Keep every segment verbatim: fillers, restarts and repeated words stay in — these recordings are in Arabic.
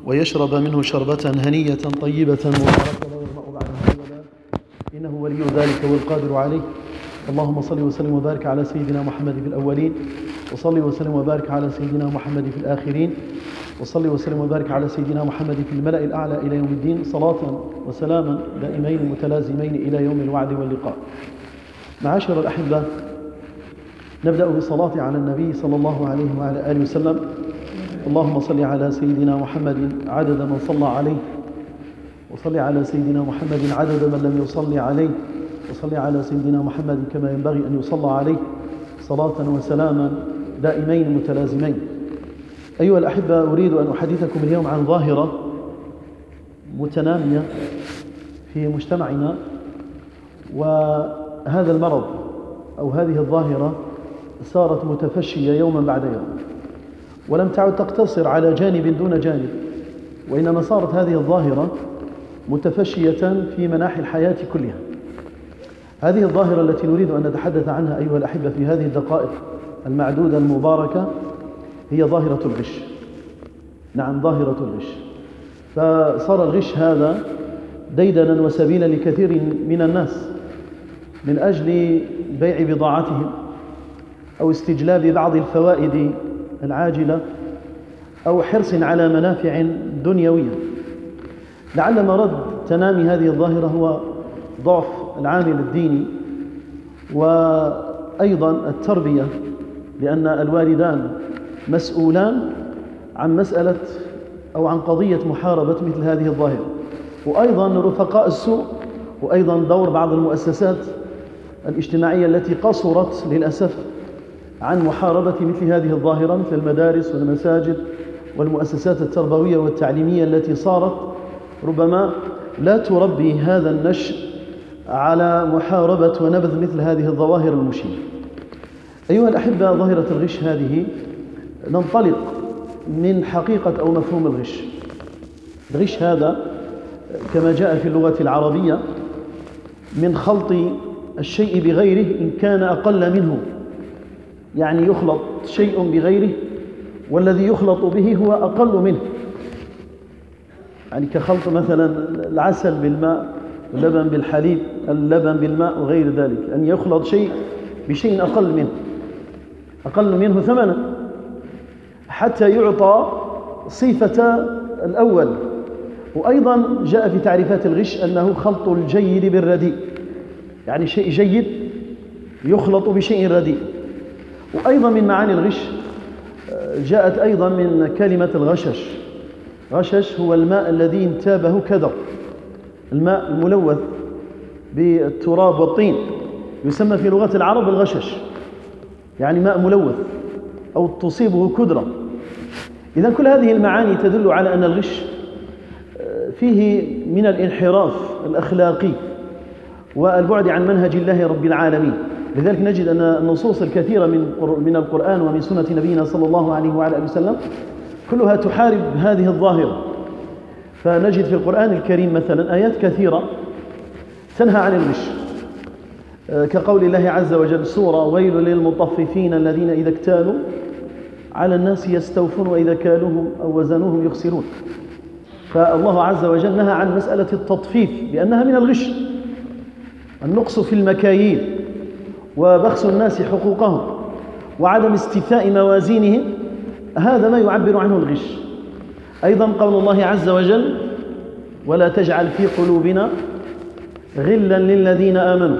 ويشرب منه شربة هنية طيبة مباركة لا يظمأ بعدها أبدا، إنه ولي ذلك والقادر عليه. اللهم صل وسلم وبارك على سيدنا محمد في الأولين، وصل وسلم وبارك على سيدنا محمد في الآخرين، وصل وسلم وبارك على سيدنا محمد في الملأ الأعلى إلى يوم الدين، صلاة وسلاما دائمين متلازمين إلى يوم الوعد واللقاء. معاشر الأحبة، نبدأ بالصلاة على النبي صلى الله عليه وعلى آله وسلم. اللهم صل على سيدنا محمد عدد من صلى عليه، وصل على سيدنا محمد عدد من لم يصلي عليه، وصل على سيدنا محمد كما ينبغي أن يصلى عليه، صلاة وسلاما دائمين متلازمين. أيها الأحبة، أريد أن أحدثكم اليوم عن ظاهرة متنامية في مجتمعنا، وهذا المرض أو هذه الظاهرة صارت متفشية يوما بعد يوم، ولم تعد تقتصر على جانب دون جانب، وإنما صارت هذه الظاهرة متفشية في مناحي الحياة كلها. هذه الظاهرة التي نريد أن نتحدث عنها أيها الأحبة في هذه الدقائق المعدودة المباركة هي ظاهرة الغش. نعم، ظاهرة الغش. فصار الغش هذا ديدنا وسبيلا لكثير من الناس من أجل بيع بضاعتهم أو استجلاب بعض الفوائد العاجلة أو حرص على منافع دنيوية. لعل مرض تنامي هذه الظاهرة هو ضعف العامل الديني، وأيضا التربية، لأن الوالدان مسؤولان عن مسألة أو عن قضية محاربة مثل هذه الظاهرة، وأيضا رفقاء السوء، وأيضا دور بعض المؤسسات الاجتماعية التي قصرت للأسف عن محاربة مثل هذه الظاهرة، مثل المدارس والمساجد والمؤسسات التربوية والتعليمية التي صارت ربما لا تربي هذا النشء على محاربة ونبذ مثل هذه الظواهر المشينة. أيها الأحبة، ظاهرة الغش هذه ننطلق من حقيقة أو مفهوم الغش. الغش هذا كما جاء في اللغة العربية من خلط الشيء بغيره إن كان أقل منه، يعني يخلط شيء بغيره والذي يخلط به هو أقل منه، يعني كخلط مثلا العسل بالماء، اللبن بالحليب، اللبن بالماء وغير ذلك، أن يخلط شيء بشيء أقل منه أقل منه ثمنا حتى يعطى صفة الأول. وأيضا جاء في تعريفات الغش أنه خلط الجيد بالرديء، يعني شيء جيد يخلط بشيء رديء. وأيضا من معاني الغش جاءت أيضا من كلمة الغشش. غشش هو الماء الذي انتابه كدر، الماء الملوث بالتراب والطين يسمى في لغة العرب الغشش، يعني ماء ملوث أو تصيبه كدرة. إذا كل هذه المعاني تدل على أن الغش فيه من الانحراف الأخلاقي والبعد عن منهج الله رب العالمين. لذلك نجد أن النصوص الكثيرة من من القرآن ومن سنة نبينا صلى الله عليه وعلى آله وسلم كلها تحارب هذه الظاهرة. فنجد في القرآن الكريم مثلا آيات كثيرة تنهى عن الغش، كقول الله عز وجل سورة ويل للمطففين الذين إذا اكتالوا على الناس يستوفون وإذا كالوهم أو وزنوهم يخسرون. فالله عز وجل نهى عن مسألة التطفيف بأنها من الغش، النقص في المكاييل وبخس الناس حقوقهم وعدم استيفاء موازينهم، هذا ما يعبر عنه الغش. أيضا قول الله عز وجل ولا تجعل في قلوبنا غلا للذين آمنوا.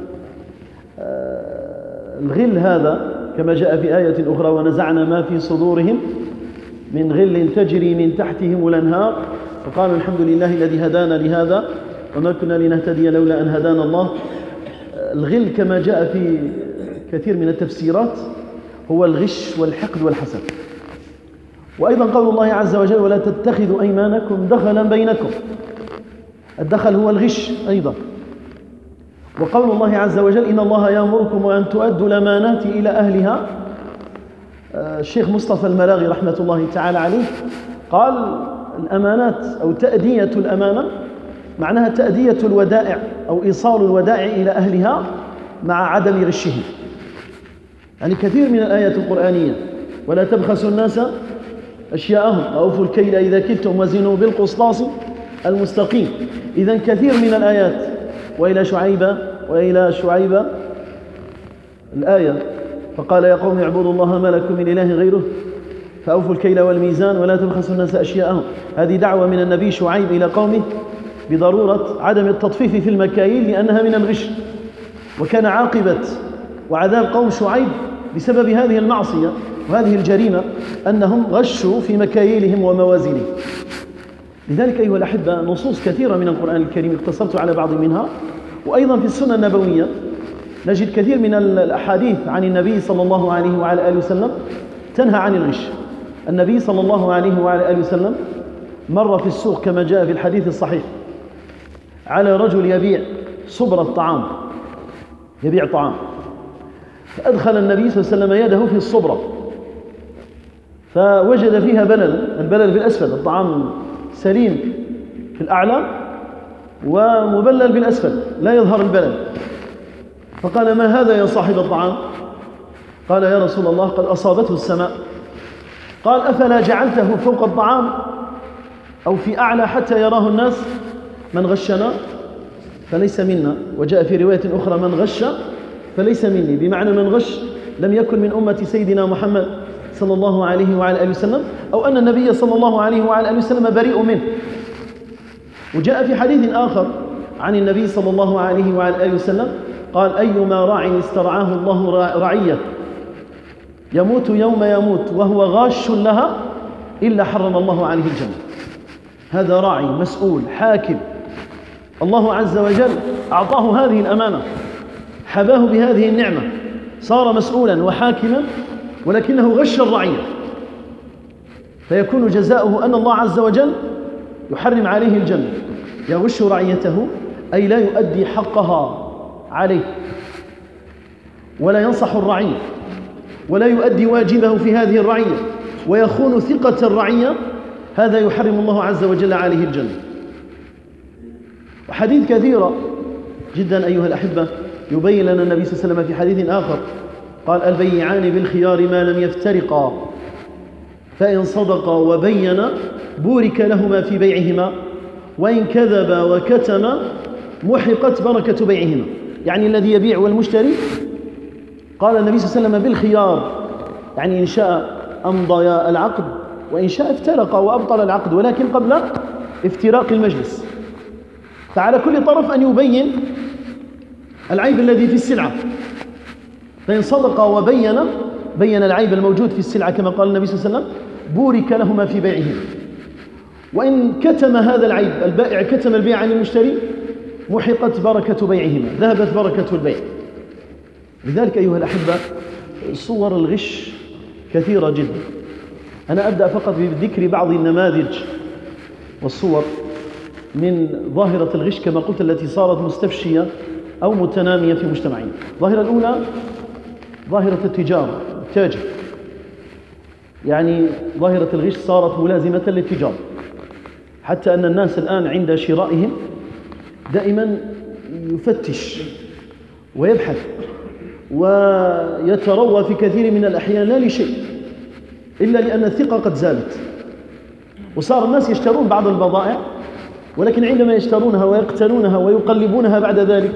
الغل هذا كما جاء في آية أخرى ونزعنا ما في صدورهم من غل تجري من تحتهم الأنهار فقالوا الحمد لله الذي هدانا لهذا وما كنا لنهتدي لولا أن هدانا الله. الغل كما جاء في كثير من التفسيرات هو الغش والحقد والحسد. وأيضا قول الله عز وجل ولا تتخذوا أيمانكم دخلا بينكم، الدخل هو الغش أيضا. وقول الله عز وجل إن الله يأمركم أن تؤدوا الأمانات إلى أهلها. الشيخ مصطفى الملاغي رحمة الله تعالى عليه قال الأمانات أو تأدية الأمانة معناها تأدية الودائع أو إيصال الودائع إلى أهلها مع عدم غشهم. يعني كثير من الآيات القرآنية ولا تبخسوا الناس أشياءهم وأوفوا الكيل إذا كلتم وزنوا بالقسطاس المستقيم. إذن كثير من الآيات. وإلى شعيب وإلى شعيب الآية فقال يا قوم اعبدوا الله ما لكم من إله غيره فأوفوا الكيل والميزان ولا تبخسوا الناس أشياءهم. هذه دعوة من النبي شعيب إلى قومه بضرورة عدم التطفيف في المكاييل لأنها من الغش، وكان عاقبة وعذاب قوم شعيب بسبب هذه المعصية وهذه الجريمة أنهم غشوا في مكاييلهم وموازينهم. لذلك أيها الأحبة نصوص كثيرة من القرآن الكريم اقتصرت على بعض منها، وأيضا في السنة النبوية نجد كثير من الأحاديث عن النبي صلى الله عليه وعلى آله وسلم تنهى عن الغش. النبي صلى الله عليه وعلى آله وسلم مر في السوق كما جاء في الحديث الصحيح على رجل يبيع صبر الطعام، يبيع طعام، فأدخل النبي صلى الله عليه وسلم يده في الصبرة فوجد فيها بلل، البلل في الأسفل، الطعام سليم في الأعلى ومبلل بالأسفل لا يظهر البلل. فقال ما هذا يا صاحب الطعام؟ قال يا رسول الله قد أصابته السماء. قال أفلا جعلته فوق الطعام أو في أعلى حتى يراه الناس؟ من غشنا فليس منا. وجاء في رواية أخرى من غش فليس مني، بمعنى من غش لم يكن من أمة سيدنا محمد صلى الله عليه وعلى آله وسلم، أو أن النبي صلى الله عليه وعلى آله وسلم بريء منه. وجاء في حديث آخر عن النبي صلى الله عليه وعلى آله وسلم قال أيما راع استرعاه الله رعية يموت يوم يموت وهو غاش لها إلا حرم الله عليه الجنة. هذا راعي مسؤول حاكم، الله عز وجل أعطاه هذه الأمانة، حباه بهذه النعمة، صار مسؤولا وحاكما ولكنه غش الرعية، فيكون جزاؤه أن الله عز وجل يحرم عليه الجنة. يغش رعيته أي لا يؤدي حقها عليه ولا ينصح الرعية ولا يؤدي واجبه في هذه الرعية ويخون ثقة الرعية، هذا يحرم الله عز وجل عليه الجنة. وحديث كثيرة جدا أيها الأحبة يبين لنا النبي صلى الله عليه وسلم في حديث آخر قال البيعان بالخيار ما لم يفترقا فإن صدقا وبينا بورك لهما في بيعهما وإن كذبا وكتما محقت بركة بيعهما. يعني الذي يبيع والمشتري قال النبي صلى الله عليه وسلم بالخيار، يعني إن شاء أمضى العقد وإن شاء افترق وأبطل العقد، ولكن قبل افتراق المجلس. فعلى كل طرف أن يبين العيب الذي في السلعة، فإن صدق وبين بين العيب الموجود في السلعة كما قال النبي صلى الله عليه وسلم بورك لهما في بيعهما. وإن كتم هذا العيب، البائع كتم البيع عن المشتري، محقت بركة بيعهما، ذهبت بركة البيع. لذلك أيها الأحبة صور الغش كثيرة جدا. أنا أبدأ فقط بذكر بعض النماذج والصور من ظاهرة الغش كما قلت التي صارت مستفشية أو متنامية في مجتمعنا. الظاهرة الأولى ظاهرة التجارة، التاجر، يعني ظاهرة الغش صارت ملازمة للتجارة، حتى أن الناس الآن عند شرائهم دائما يفتش ويبحث ويتروى في كثير من الأحيان لا لشيء إلا لأن الثقة قد زالت، وصار الناس يشترون بعض البضائع ولكن عندما يشترونها ويقتنونها ويقلبونها بعد ذلك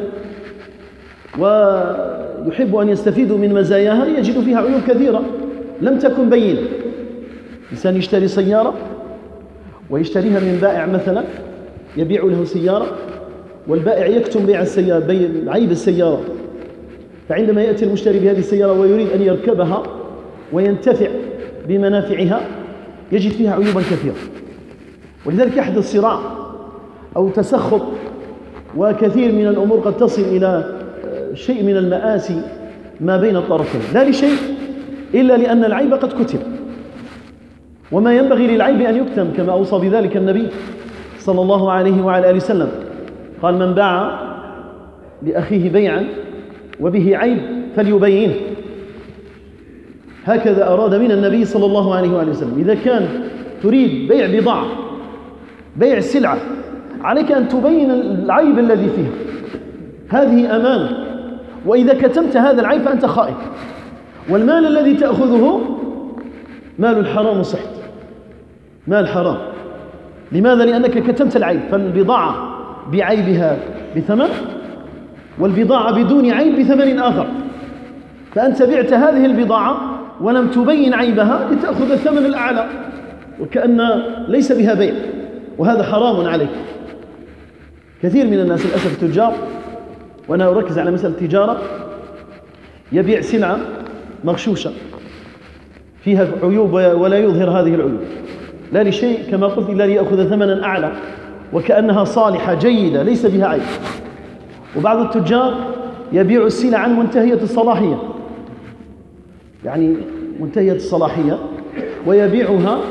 ويحب أن يستفيدوا من مزاياها يجد فيها عيوب كثيرة لم تكن بينة. إنسان يشتري سيارة ويشتريها من بائع مثلا يبيع له سيارة، والبائع يكتم بيع السيارة، بيع عيب السيارة، فعندما يأتي المشتري بهذه السيارة ويريد أن يركبها وينتفع بمنافعها يجد فيها عيوبا كثيرة، ولذلك يحدث صراع أو تسخط، وكثير من الأمور قد تصل إلى شيء من المآسي ما بين الطرفين، لا لشيء إلا لأن العيب قد كتب، وما ينبغي للعيب أن يكتم كما أوصى بذلك النبي صلى الله عليه وعلى آله وسلم. قال من باع لأخيه بيعا وبه عيب فليبينه. هكذا أراد من النبي صلى الله عليه وآله وسلم. إذا كان تريد بيع بضاعة، بيع سلعة، عليك أن تبين العيب الذي فيها، هذه أمانة، وإذا كتمت هذا العيب فأنت خائن، والمال الذي تأخذه مال الحرام صحت. مال حرام. لماذا؟ لأنك كتمت العيب، فالبضاعة بعيبها بثمن، والبضاعة بدون عيب بثمن آخر، فأنت بعت هذه البضاعة ولم تبين عيبها لتأخذ الثمن الأعلى، وكأن ليس بها بيع، وهذا حرام عليك. كثير من الناس للأسف التجار، وأنا أركز على مسألة التجارة، يبيع سلعة مغشوشة فيها عيوب ولا يظهر هذه العيوب، لا لشيء كما قلت إلا ليأخذ ثمنا أعلى، وكأنها صالحة جيدة ليس بها عيب. وبعض التجار يبيع السلع منتهية الصلاحية، يعني منتهية الصلاحية، ويبيعها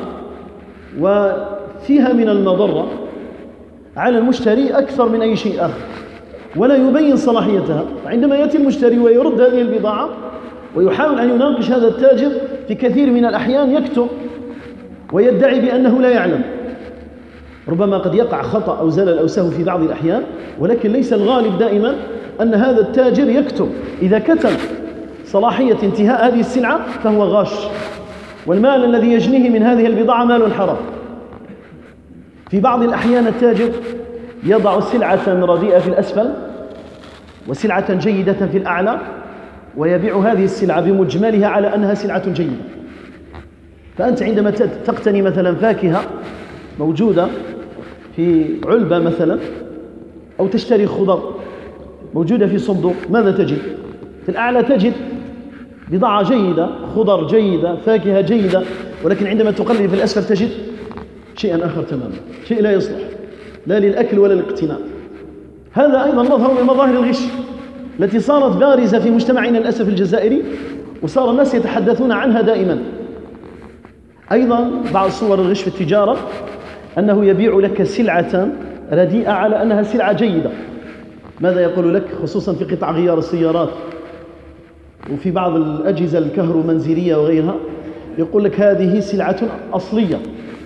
وفيها من المضرة على المشتري أكثر من أي شيء آخر، ولا يبين صلاحيتها. عندما يأتي المشتري ويرد هذه البضاعة ويحاول أن يناقش هذا التاجر، في كثير من الأحيان يكتم ويدعي بأنه لا يعلم. ربما قد يقع خطأ أو زلل أو سهو في بعض الأحيان، ولكن ليس الغالب دائما أن هذا التاجر يكتم. إذا كتم صلاحية انتهاء هذه السلعة فهو غاش، والمال الذي يجنيه من هذه البضاعة مال حرام. في بعض الأحيان التاجر يضع سلعة رديئة في الأسفل وسلعة جيدة في الأعلى، ويبيع هذه السلعة بمجملها على أنها سلعة جيدة. فأنت عندما تقتني مثلا فاكهة موجودة في علبة مثلا، أو تشتري خضر موجودة في صندوق، ماذا تجد؟ في الأعلى تجد بضاعة جيدة، خضر جيدة، فاكهة جيدة، ولكن عندما تقلب في الأسفل تجد شيئا آخر تماما، شيء لا يصلح لا للأكل ولا للاقتناء. هذا أيضا مظهر من مظاهر الغش التي صارت بارزة في مجتمعنا للأسف الجزائري، وصار الناس يتحدثون عنها دائما. أيضا بعض صور الغش في التجارة أنه يبيع لك سلعة رديئة على أنها سلعة جيدة. ماذا يقول لك؟ خصوصا في قطع غيار السيارات وفي بعض الأجهزة الكهرومنزلية وغيرها، يقول لك هذه سلعة أصلية،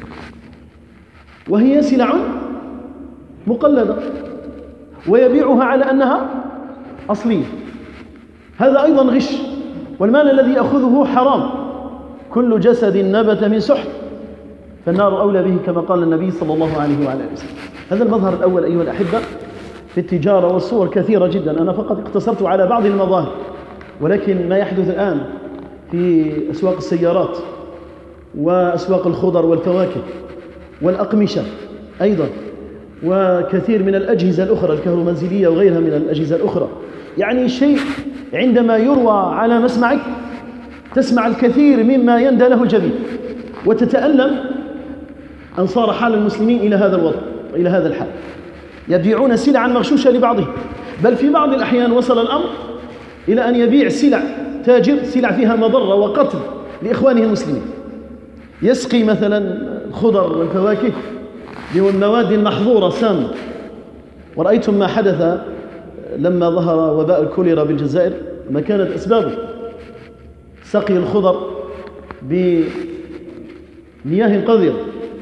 وهي سلع مقلدة، ويبيعها على أنها أصلية. هذا أيضا غش، والمال الذي يأخذه حرام. كل جسد نبت من سحت فالنار أولى به، كما قال النبي صلى الله عليه وعلى آله وسلم. هذا المظهر الأول أيها الأحبة في التجارة، والصور كثيرة جدا، أنا فقط اقتصرت على بعض المظاهر. ولكن ما يحدث الآن في أسواق السيارات وأسواق الخضر والفواكه والأقمشة أيضا، وكثير من الأجهزة الأخرى الكهرومنزلية وغيرها من الأجهزة الأخرى، يعني شيء عندما يروى على مسمعك تسمع الكثير مما يندى له الجبين، وتتألم أن صار حال المسلمين إلى هذا الوضع وإلى هذا الحال. يبيعون سلعا مغشوشة لبعضهم، بل في بعض الأحيان وصل الأمر إلى أن يبيع سلع تاجر سلع فيها مضرة وقتل لإخوانه المسلمين. يسقي مثلا الخضر والفواكه بالمواد المحظورة سامة، ورأيتم ما حدث لما ظهر وباء الكوليرا بالجزائر، ما كانت أسبابه سقي الخضر بمياه قذرة،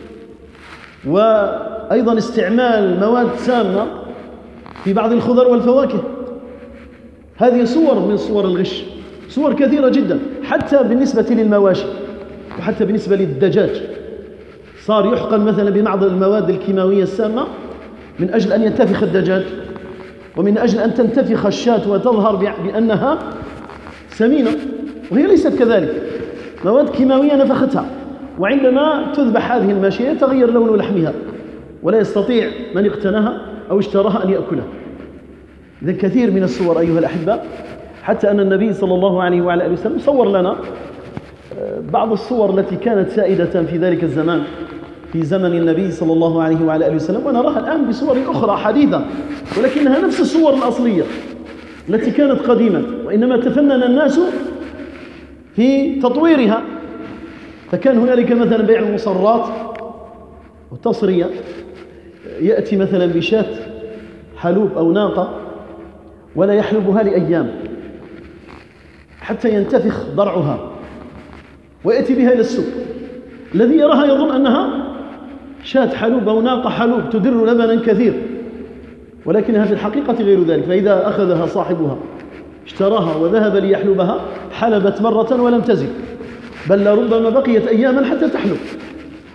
وأيضا استعمال مواد سامة في بعض الخضر والفواكه. هذه صور من صور الغش، صور كثيرة جدا، حتى بالنسبة للمواشي وحتى بالنسبة للدجاج. صار يحقن مثلا ببعض المواد الكيماوية السامة من أجل أن ينتفخ الدجاج، ومن أجل أن تنتفخ الشاة وتظهر بأنها سمينة، وهي ليست كذلك، مواد كيماوية نفختها، وعندما تذبح هذه الماشية يتغير لون لحمها، ولا يستطيع من اقتناها أو اشتراها أن يأكلها. إذن كثير من الصور أيها الأحبة، حتى أن النبي صلى الله عليه وعلى آله وسلم صور لنا بعض الصور التي كانت سائدة في ذلك الزمان، في زمن النبي صلى الله عليه وعلى آله وسلم، ونراها الآن بصور أخرى حديثة، ولكنها نفس الصور الأصلية التي كانت قديما، وإنما تفنن الناس في تطويرها. فكان هنالك مثلا بيع المصرات والتصرية، يأتي مثلا بشاة حلوب أو ناقة ولا يحلبها لأيام حتى ينتفخ ضرعها، ويأتي بها إلى السوق. الذي يراها يظن أنها شاة حلوب أو ناقة حلوب تدر لبنا كثير، ولكنها في الحقيقة غير ذلك. فإذا أخذها صاحبها اشتراها وذهب ليحلبها حلبت مرة ولم تزل، بل لربما بقيت أياما حتى تحلب.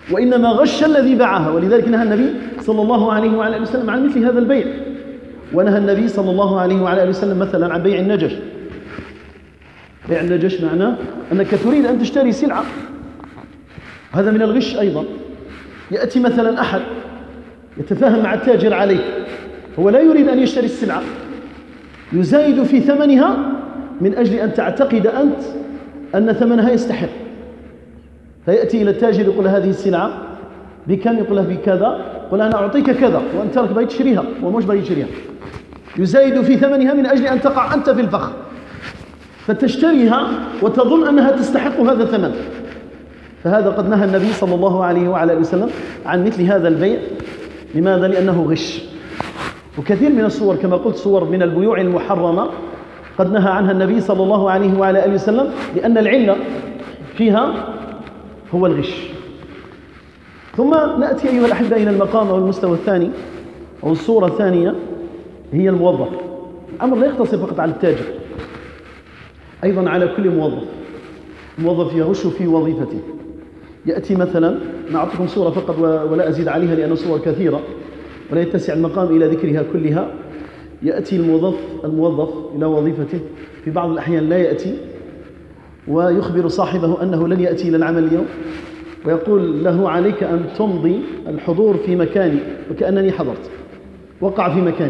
وإنما غش الذي باعها. ولذلك نهى النبي صلى الله عليه وعلى آله وسلم عن مثل هذا البيع. ونهى النبي صلى الله عليه وعلى آله وسلم مثلا عن بيع النجش. بيع النجش معناه أنك تريد أن تشتري سلعة، هذا من الغش أيضا. يأتي مثلا أحد يتفاهم مع التاجر عليه، هو لا يريد أن يشتري السلعة، يزايد في ثمنها من أجل أن تعتقد أنت أن ثمنها يستحق. فيأتي إلى التاجر يقول هذه السلعة بكم؟ يقول له بكذا، يقول أنا أعطيك كذا وأنت راك باغي تشريها ومش باغي تشريها. يزايد في ثمنها من أجل أن تقع أنت في الفخ فتشتريها وتظن أنها تستحق هذا الثمن. فهذا قد نهى النبي صلى الله عليه وعلى آله وسلم عن مثل هذا البيع. لماذا؟ لأنه غش. وكثير من الصور كما قلت صور من البيوع المحرمة قد نهى عنها النبي صلى الله عليه وعلى آله وسلم، لأن العلة فيها هو الغش. ثم نأتي أيها الأحبة إلى المقام أو المستوى الثاني أو الصورة الثانية، هي الموظف. الأمر لا يقتصر فقط على التاجر، أيضا على كل موظف. موظف يغش في وظيفته. يأتي مثلا، نعطيكم صورة فقط ولا أزيد عليها لأن صور كثيرة ولا يتسع المقام إلى ذكرها كلها. يأتي الموظف الموظف إلى وظيفته، في بعض الأحيان لا يأتي ويخبر صاحبه أنه لن يأتي إلى العمل اليوم، ويقول له عليك أن تمضي الحضور في مكاني وكأنني حضرت، وقع في مكاني.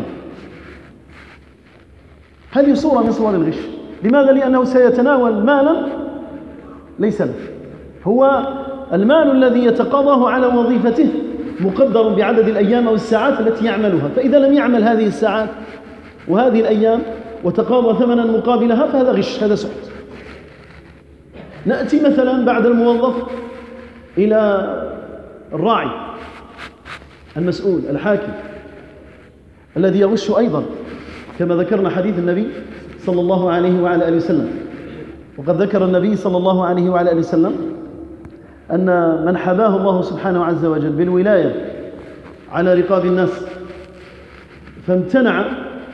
هذه صورة من صور الغش. لماذا؟ لأنه سيتناول مالا ليس له. هو المال الذي يتقاضاه على وظيفته مقدر بعدد الأيام أو الساعات التي يعملها، فإذا لم يعمل هذه الساعات وهذه الأيام وتقاضى ثمنا مقابلها فهذا غش، هذا سحت. نأتي مثلا بعد الموظف إلى الراعي المسؤول الحاكم الذي يغش أيضا، كما ذكرنا حديث النبي صلى الله عليه وعلى آله وسلم. وقد ذكر النبي صلى الله عليه وعلى آله وسلم أن من حباه الله سبحانه عز وجل بالولاية على رقاب الناس فامتنع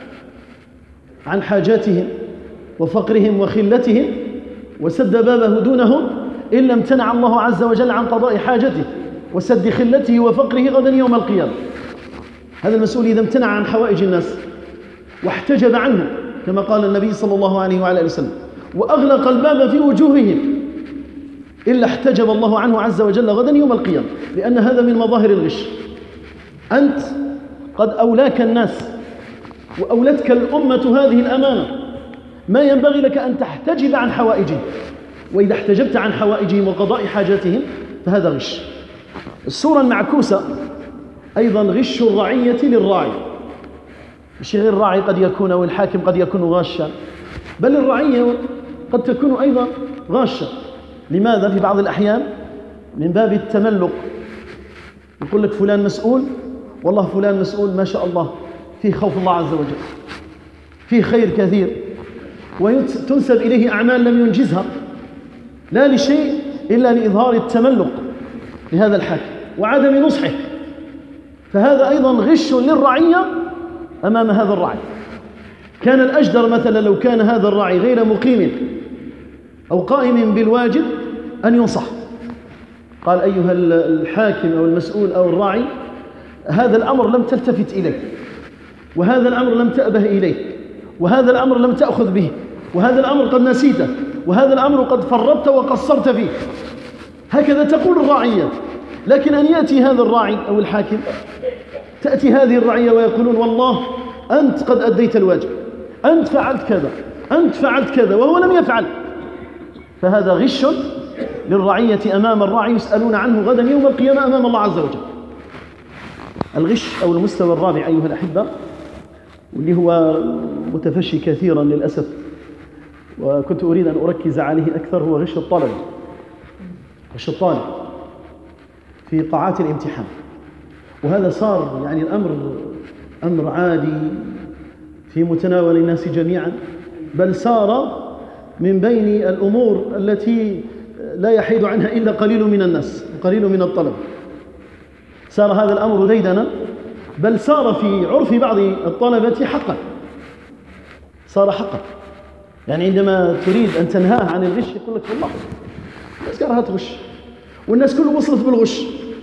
عن حاجاتهم وفقرهم وخلتهم وسد بابه دونهم، إلا امتنع الله عز وجل عن قضاء حاجته وسد خلته وفقره غدا يوم القيامة. هذا المسؤول إذا امتنع عن حوائج الناس واحتجب عنه كما قال النبي صلى الله عليه وعلى آله وسلم وأغلق الباب في وجوههم، إلا احتجب الله عنه عز وجل غدا يوم القيامة، لأن هذا من مظاهر الغش. أنت قد أولاك الناس وأولتك الأمة هذه الأمانة، ما ينبغي لك أن تحتجب عن حوائجهم، وإذا احتجبت عن حوائجهم وقضاء حاجاتهم فهذا غش. الصورة المعكوسة أيضا غش الرعية للراعي، مش غير الراعي قد يكون أو الحاكم قد يكون غاشا، بل الرعية قد تكون أيضا غاشة. لماذا؟ في بعض الأحيان من باب التملق يقول لك فلان مسؤول، والله فلان مسؤول ما شاء الله فيه خوف الله عز وجل، فيه خير كثير، وتنسب إليه أعمال لم ينجزها لا لشيء إلا لإظهار التملق لهذا الحاكم وعدم نصحه، فهذا أيضا غش للرعية أمام هذا الراعي. كان الأجدر مثلا لو كان هذا الراعي غير مقيم أو قائم بالواجب أن ينصح، قال أيها الحاكم أو المسؤول أو الراعي هذا الأمر لم تلتفت إليه، وهذا الأمر لم تأبه إليه، وهذا الأمر لم تأخذ به، وهذا الأمر قد نسيته، وهذا الأمر قد فرطت وقصرت فيه. هكذا تقول الراعية. لكن أن يأتي هذا الراعي أو الحاكم، تأتي هذه الرعية ويقولون والله أنت قد أديت الواجب، أنت فعلت كذا، أنت فعلت كذا، وهو لم يفعل، فهذا غش للرعية أمام الراعي، يسألون عنه غدا يوم القيامة أمام الله عز وجل. الغش أو المستوى الرابع أيها الأحبة، واللي هو متفشي كثيرا للأسف وكنت أريد أن أركز عليه أكثر، هو غش الطلب، غش الطالب في قاعات الامتحان. وهذا صار يعني الأمر أمر عادي في متناول الناس جميعا، بل صار من بين الأمور التي لا يحيد عنها إلا قليل من الناس وقليل من الطلب. صار هذا الأمر ديدنا، بل صار في عرف بعض الطلبة حقا، صار حقا. يعني عندما تريد أن تنهاه عن الغش يقول لك والله الناس كرهت غش، والناس كله وصلت بالغش،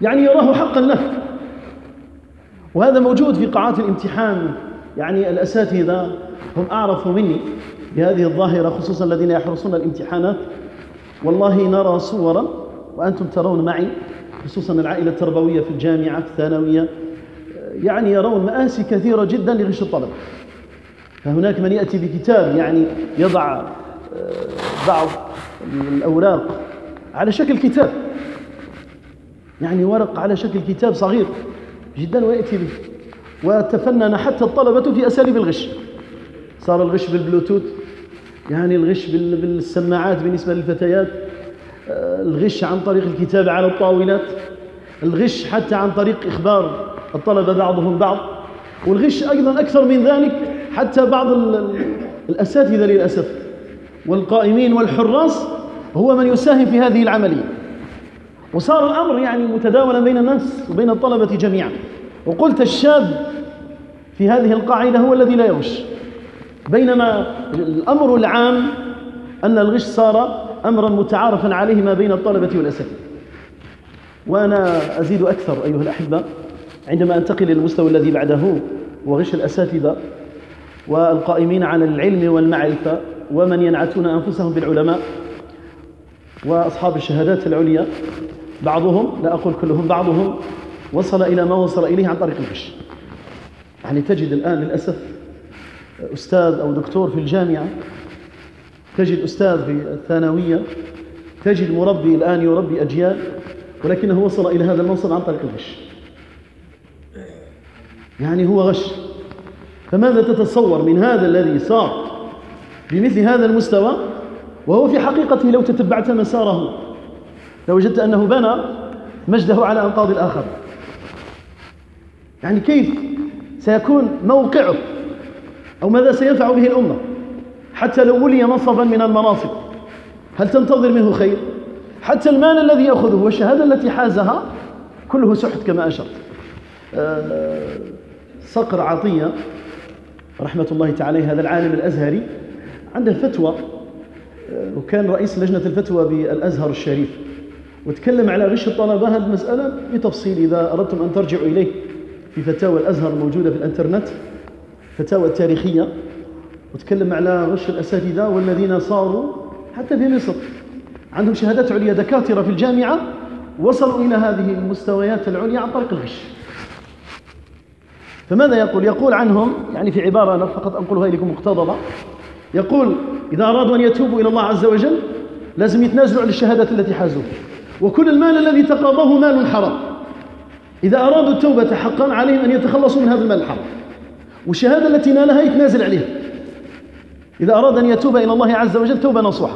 يعني يراه حقا له. وهذا موجود في قاعات الامتحان، يعني الأساتذة هم أعرف مني بهذه الظاهرة، خصوصا الذين يحرصون الامتحانات. والله نرى صورا وأنتم ترون معي، خصوصا العائلة التربوية في الجامعة في الثانوية، يعني يرون مآسي كثيرة جدا لغش الطلبة. فهناك من يأتي بكتاب يعني يضع بعض الأوراق على شكل كتاب، يعني ورق على شكل كتاب صغير جدا ويأتي به، وتفنن حتى الطلبة في أساليب الغش. صار الغش بالبلوتوث، يعني الغش بالسماعات بالنسبة للفتيات، الغش عن طريق الكتابة على الطاولات، الغش حتى عن طريق إخبار الطلبة بعضهم بعض، والغش أيضا أكثر من ذلك حتى بعض الأساتذة للأسف والقائمين والحراس هو من يساهم في هذه العملية. وصار الأمر يعني متداولا بين الناس وبين الطلبة جميعا. وقلت الشاب في هذه القاعدة هو الذي لا يغش، بينما الأمر العام أن الغش صار أمرا متعارفا عليه ما بين الطلبة والأساتذة. وأنا أزيد أكثر أيها الأحبة عندما أنتقل إلى المستوى الذي بعده، وغش الأساتذة والقائمين على العلم والمعرفة ومن ينعتون أنفسهم بالعلماء وأصحاب الشهادات العليا. بعضهم، لا أقول كلهم، بعضهم وصل إلى ما وصل إليه عن طريق الغش. يعني تجد الآن للأسف أستاذ أو دكتور في الجامعة، تجد أستاذ في الثانوية، تجد مربي الآن يربي أجيال، ولكنه وصل إلى هذا المنصب عن طريق الغش. يعني هو غش. فماذا تتصور من هذا الذي صار بمثل هذا المستوى، وهو في حقيقته لو تتبعت مساره لوجدت أنه بنى مجده على أنقاض الآخر. يعني كيف سيكون موقعه أو ماذا سينفع به الأمة حتى لو ولي منصبا من المناصب؟ هل تنتظر منه خير؟ حتى المال الذي يأخذه والشهادة التي حازها كله سحت كما أشرت. أه صقر عطية رحمة الله تعالى، هذا العالم الأزهري، عنده فتوى، وكان رئيس لجنة الفتوى بالأزهر الشريف، وتكلم على غش الطلبة. هذه المسألة بتفصيل إذا أردتم أن ترجعوا إليه في فتاوى الأزهر موجودة في الإنترنت، فتاوى التاريخية، وتكلم على غش الأساتذة والذين صاروا حتى في مصر عندهم شهادات عليا، دكاترة في الجامعة وصلوا إلى هذه المستويات العليا عن طريق الغش. فماذا يقول؟ يقول عنهم، يعني في عبارة أنا فقط أنقلها إليكم مقتضبة، يقول إذا أرادوا أن يتوبوا إلى الله عز وجل لازم يتنازلوا عن الشهادات التي حازوها، وكل المال الذي تقاضاه مال حرام. إذا أرادوا التوبة حقا عليهم أن يتخلصوا من هذا المال الحرام، والشهادة التي نالها يتنازل عليها إذا أراد أن يتوب إلى الله عز وجل توبة نصوحة.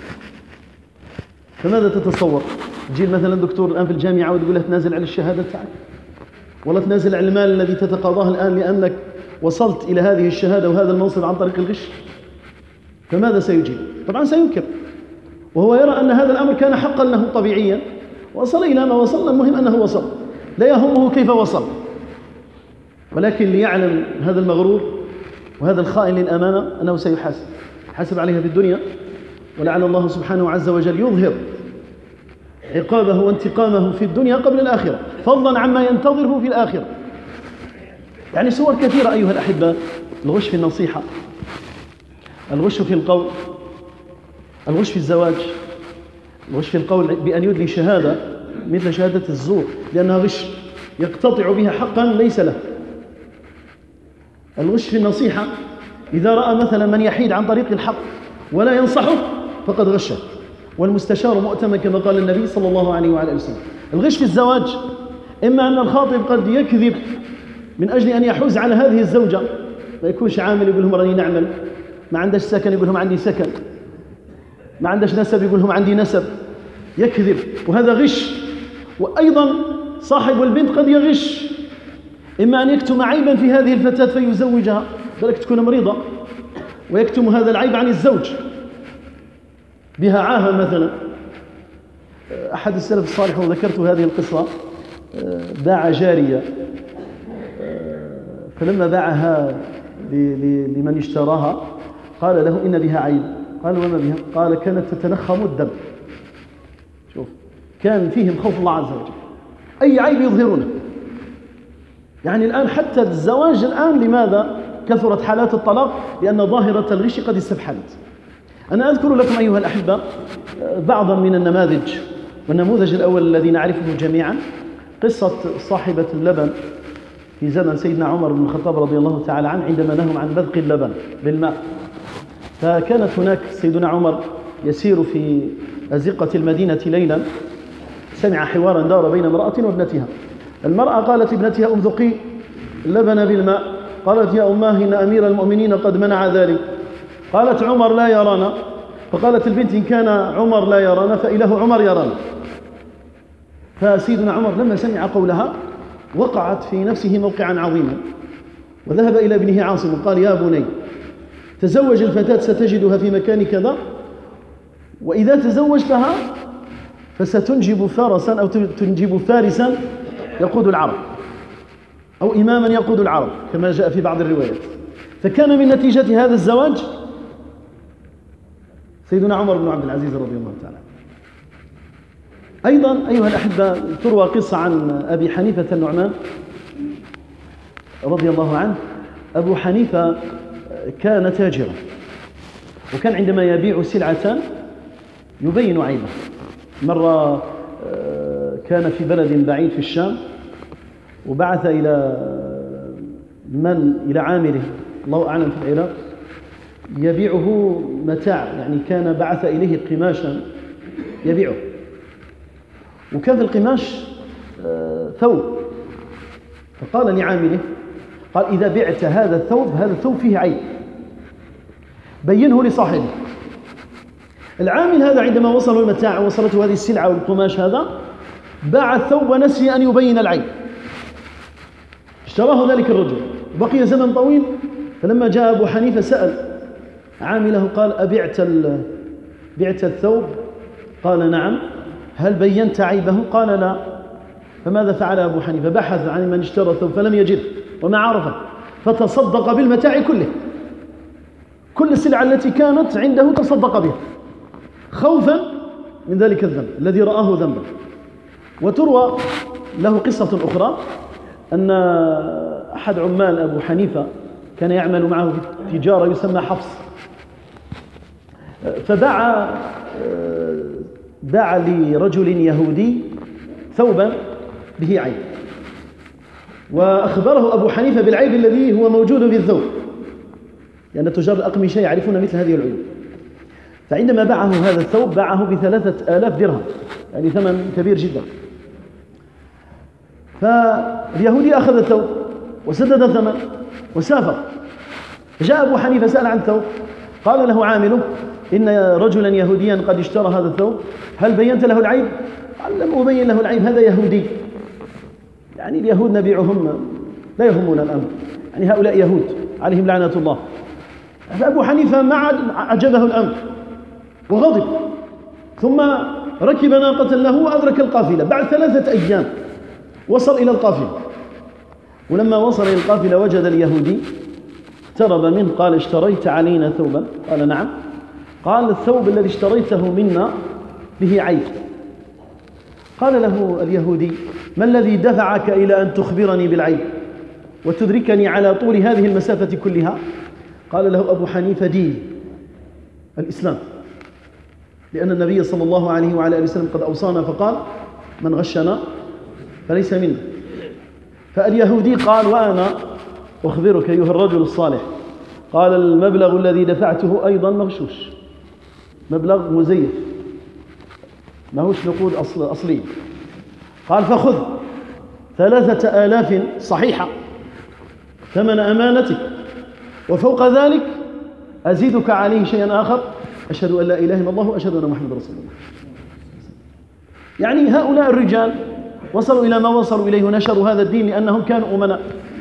فماذا تتصور؟ تجي مثلا دكتور الآن في الجامعة وتقول له تنازل على الشهادة تاعك، ولا تنازل على المال الذي تتقاضاه الآن لأنك وصلت إلى هذه الشهادة وهذا المنصب عن طريق الغش. فماذا سيجيب؟ طبعا سينكر، وهو يرى أن هذا الأمر كان حقا له طبيعيا، وصل إلى ما وصل. المهم أنه وصل، لا يهمه كيف وصل. ولكن ليعلم هذا المغرور وهذا الخائن للأمانة أنه سيحاسب، حاسب عليها في الدنيا، ولعل الله سبحانه عز وجل يظهر عقابه وانتقامه في الدنيا قبل الآخرة، فضلا عما ينتظره في الآخرة. يعني صور كثيرة أيها الأحبة: الغش في النصيحة، الغش في القول، الغش في الزواج، الغش في القول بأن يدلي شهادة مثل شهادة الزور لأنها غش يقتطع بها حقا ليس له. الغش في النصيحة، إذا رأى مثلا من يحيد عن طريق الحق ولا ينصحه فقد غشه، والمستشار مؤتمن كما قال النبي صلى الله عليه وعلى وسلم. الغش في الزواج، إما أن الخاطب قد يكذب من أجل أن يحوز على هذه الزوجة، ما يكونش عامل يقول لهم راني نعمل، ما عندش سكن يقول لهم عندي سكن، ما عندش نسب يقول لهم عندي نسب، يكذب، وهذا غش. وأيضا صاحب البنت قد يغش، إما أن يكتم عيبا في هذه الفتاة فيزوجها، ذلك تكون مريضة ويكتم هذا العيب عن الزوج، بها عاهة مثلا. أحد السلف الصالح وذكرت هذه القصة، باع جارية، فلما باعها لمن اشتراها قال له إن بها عيب. قال وما بها؟ قال كانت تتنخم الدم. شوف، كان فيهم خوف الله عز وجل، أي عيب يظهرونه. يعني الآن حتى الزواج الآن لماذا كثرت حالات الطلاق؟ لأن ظاهرة الغش قد استفحلت. أنا أذكر لكم أيها الأحبة بعضا من النماذج، والنموذج الأول الذي نعرفه جميعا قصة صاحبة اللبن في زمن سيدنا عمر بن الخطاب رضي الله تعالى عنه، عندما نهوا عن بذق اللبن بالماء. فكانت هناك سيدنا عمر يسير في أزقة المدينة ليلا، سمع حوارا دار بين امرأة وابنتها. المرأة قالت ابنتها امذقي اللبن بالماء، قالت يا أماه إن أمير المؤمنين قد منع ذلك. قالت عمر لا يرانا. فقالت البنت إن كان عمر لا يرانا فإله عمر يرانا. فسيدنا عمر لما سمع قولها وقعت في نفسه موقعا عظيما، وذهب إلى ابنه عاصم وقال يا بني تزوج الفتاة ستجدها في مكان كذا، وإذا تزوجتها فستنجب فرسا أو تنجب فارسا يقود العرب، أو إماما يقود العرب كما جاء في بعض الروايات. فكان من نتيجة هذا الزواج سيدنا عمر بن عبد العزيز رضي الله تعالى. أيضا أيها الأحبة تروى قصة عن أبي حنيفة النعمان رضي الله عنه. أبو حنيفة كان تاجرا، وكان عندما يبيع سلعة يبين عيبه. مرة كان في بلد بعيد في الشام، وبعث إلى من إلى عامله الله أعلم في العراق يبيعه متاع، يعني كان بعث إليه قماشا يبيعه، وكان في القماش ثوب. فقال لعامله قال إذا بعت هذا الثوب، هذا الثوب فيه عيب، بينه لصاحبه. العامل هذا عندما وصله المتاع ووصلته هذه السلعة والقماش هذا باع الثوب ونسي أن يبين العيب. اشتراه ذلك الرجل، بقي زمن طويل. فلما جاء أبو حنيفة سأل عامله قال أبعت بعت الثوب؟ قال نعم. هل بينت عيبه؟ قال لا. فماذا فعل أبو حنيفة؟ بحث عن من اشترى الثوب فلم يجد وما عرفه، فتصدق بالمتاع كله، كل السلع التي كانت عنده تصدق بها خوفا من ذلك الذنب الذي رآه ذنبا. وتروى له قصة أخرى أن أحد عمال أبو حنيفة كان يعمل معه في تجارة يسمى حفص، فباع باع لرجل يهودي ثوبا به عيب، وأخبره أبو حنيفة بالعيب الذي هو موجود في الثوب، لأن تجار الأقمشة يعرفون مثل هذه العيوب. فعندما باعه هذا الثوب باعه بثلاثة آلاف درهم، يعني ثمن كبير جدا. فاليهودي أخذ الثوب وسدد الثمن وسافر. جاء أبو حنيفة سأل عن الثوب، قال له عامله إن رجلا يهوديا قد اشترى هذا الثوب، هل بينت له العيب؟ قال لم أبين له العيب، هذا يهودي، يعني اليهود نبيعهم لا يهمون الأمر، يعني هؤلاء يهود عليهم لعنة الله. فأبو حنيفة ما عجبه الأمر وغضب، ثم ركب ناقة له وأدرك القافلة. بعد ثلاثة أيام وصل إلى القافلة، ولما وصل إلى القافلة وجد اليهودي، اقترب منه قال اشتريت علينا ثوبا؟ قال نعم. قال الثوب الذي اشتريته منا به عيب. قال له اليهودي ما الذي دفعك إلى أن تخبرني بالعيب وتدركني على طول هذه المسافة كلها؟ قال له أبو حنيفة دين الإسلام، لأن النبي صلى الله عليه وعلى آله وسلم قد أوصانا فقال من غشنا فليس منا. فاليهودي قال وأنا أخبرك أيها الرجل الصالح، قال المبلغ الذي دفعته أيضا مغشوش، مبلغ مزيف ما هوش نقود أصل أصلي. قال فخذ ثلاثة آلاف صحيحة ثمن أمانتك، وفوق ذلك أزيدك عليه شيئا آخر، أشهد أن لا إله إلا الله وأشهد أن محمد رسول الله. يعني هؤلاء الرجال وصلوا إلى ما وصلوا إليه ونشروا هذا الدين لأنهم كانوا أمناء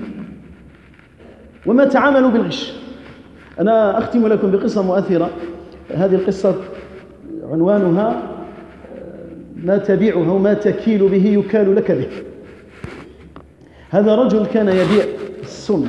وما تعاملوا بالغش. أنا أختم لكم بقصة مؤثرة. هذه القصة عنوانها ما تبيعه وما تكيل به يكال لك به. هذا رجل كان يبيع السم،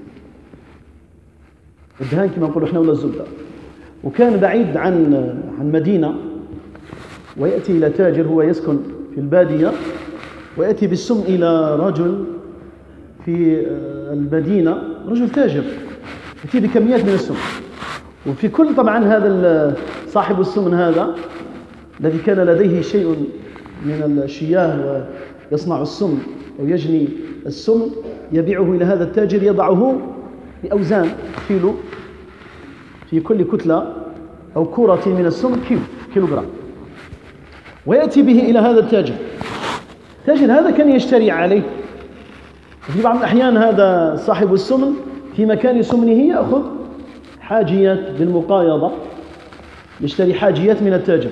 الدهان كما نقول احنا ولا الزبدة، وكان بعيد عن عن مدينة، ويأتي إلى تاجر هو يسكن في البادية ويأتي بالسم إلى رجل في المدينة، رجل تاجر يأتي بكميات من السم، وفي كل طبعا هذا صاحب السمن هذا الذي كان لديه شيء من الشياه ويصنع السم أو يجني السم يبيعه إلى هذا التاجر يضعه بأوزان كيلو، في كل كتلة أو كرة من السم كيلو كيلوغرام، ويأتي به إلى هذا التاجر. التاجر هذا كان يشتري عليه. في بعض الأحيان هذا صاحب السمن في مكان سمنه يأخذ حاجيات بالمقايضة، يشتري حاجيات من التاجر.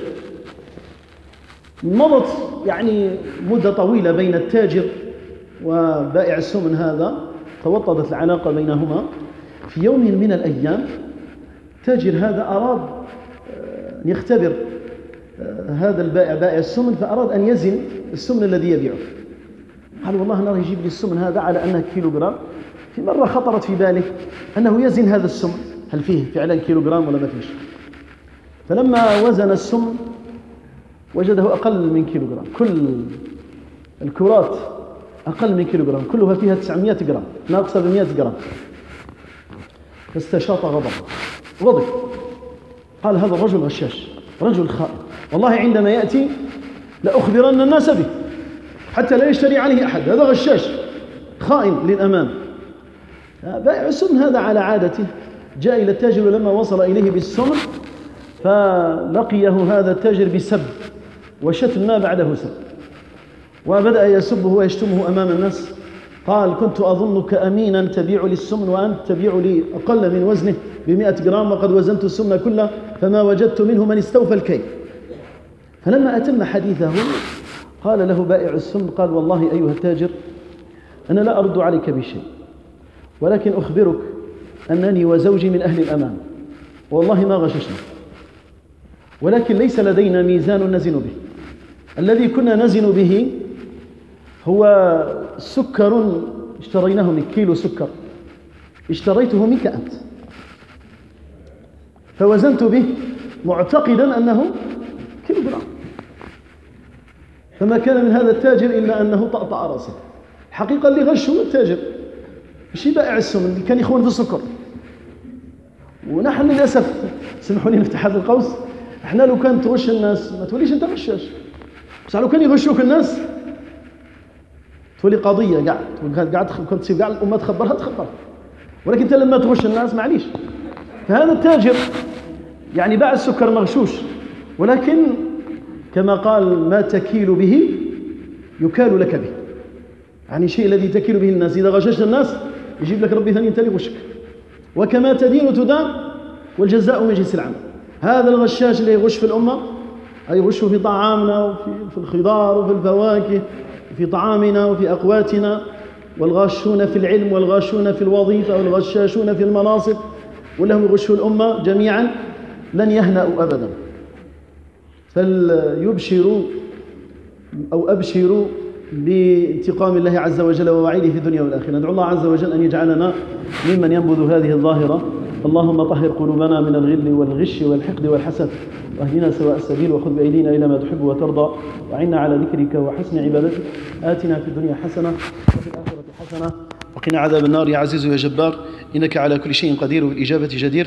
مضت يعني مدة طويلة بين التاجر وبائع السمن هذا، توطدت العلاقة بينهما. في يوم من الأيام التاجر هذا أراد أن يختبر هذا البائع بائع السمن، فأراد أن يزن السمن الذي يبيعه. قال والله نرى يجيب لي السمن هذا على أنه كيلوغرام. في مرة خطرت في باله أنه يزن هذا السمن هل فيه فعلا كيلوغرام ولا ما فيش. فلما وزن السمن وجده أقل من كيلوغرام، كل الكرات أقل من كيلوغرام، كلها فيها تسعمائة جرام، ناقصة بمئة جرام. فاستشاط غضب غضب قال هذا الرجل غشاش، رجل خائن، والله عندما يأتي لأخبرن الناس به حتى لا يشتري عليه أحد، هذا غشاش خائن للأمان. بائع السمن هذا على عادته جاء إلى التاجر، ولما وصل إليه بالسمن فلقيه هذا التاجر بسب وشتم ما بعده سب، وبدأ يسبه ويشتمه أمام الناس. قال كنت أظنك أمينا تبيع لي السمن وأنت تبيع لي أقل من وزنه بمئة جرام، وقد وزنت السمن كله فما وجدت منه من استوفى الكيل. فلما أتم حديثه قال له بائع السمن قال والله أيها التاجر أنا لا أرد عليك بشيء، ولكن أخبرك أنني وزوجي من أهل الأمان، والله ما غششنا، ولكن ليس لدينا ميزان نزن به. الذي كنا نزن به هو سكر اشتريناه من كيلو سكر اشتريته منك أنت، فوزنت به معتقدا أنه كيلو جرام. فما كان من هذا التاجر إلا أنه طأطأ رأسه. الحقيقة اللي غشه التاجر مش بائع السمن اللي كان يخون في السكر. ونحن للأسف سمحوا لي نفتح هذا القوس، احنا لو كان تغش الناس ما توليش انت غشاش، بس لو كان يغشوك الناس تولي قضية قاعد قاعد كنت تصير قاعد الأمة تخبرها تخبرها، ولكن انت لما تغش الناس معليش. فهذا التاجر يعني باع السكر مغشوش، ولكن كما قال ما تكيل به يكال لك به، يعني شيء الذي تكيل به الناس إذا غششت الناس يجيب لك ربي ثاني انت اللي غشك. وكما تدين تدان والجزاء من جنس العمل. هذا الغشاش اللي يغش في الأمة أي يغش في طعامنا وفي في الخضار وفي الفواكه وفي طعامنا وفي أقواتنا، والغاشون في العلم والغاشون في الوظيفة والغشاشون في المناصب، ولهم يغشوا الأمة جميعا لن يهنأوا أبدا. فليبشروا أو أبشروا بانتقام الله عز وجل ووعيده في الدنيا والآخرة. ندعو الله عز وجل أن يجعلنا ممن ينبذ هذه الظاهرة. اللهم طهر قلوبنا من الغل والغش والحقد والحسد، واهدنا سواء السبيل، وخذ بأيدينا إلى ما تحب وترضى، وعنا على ذكرك وحسن عبادتك. آتنا في الدنيا حسنة وفي الآخرة حسنة وقنا عذاب النار. يا عزيز يا جبار إنك على كل شيء قدير وبالإجابة جدير.